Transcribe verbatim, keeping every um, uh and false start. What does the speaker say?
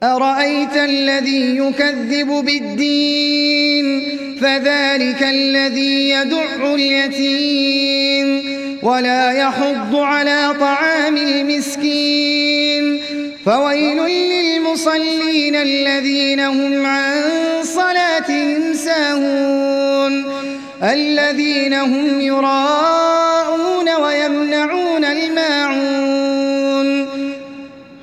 أرأيت الذي يكذب بالدين فذلك الذي يدع اليتيم ولا يحض على طعام المسكين فويل للمصلين الذين هم عن صلاتهم ساهون الذين هم يراءون ويمنعون الماعون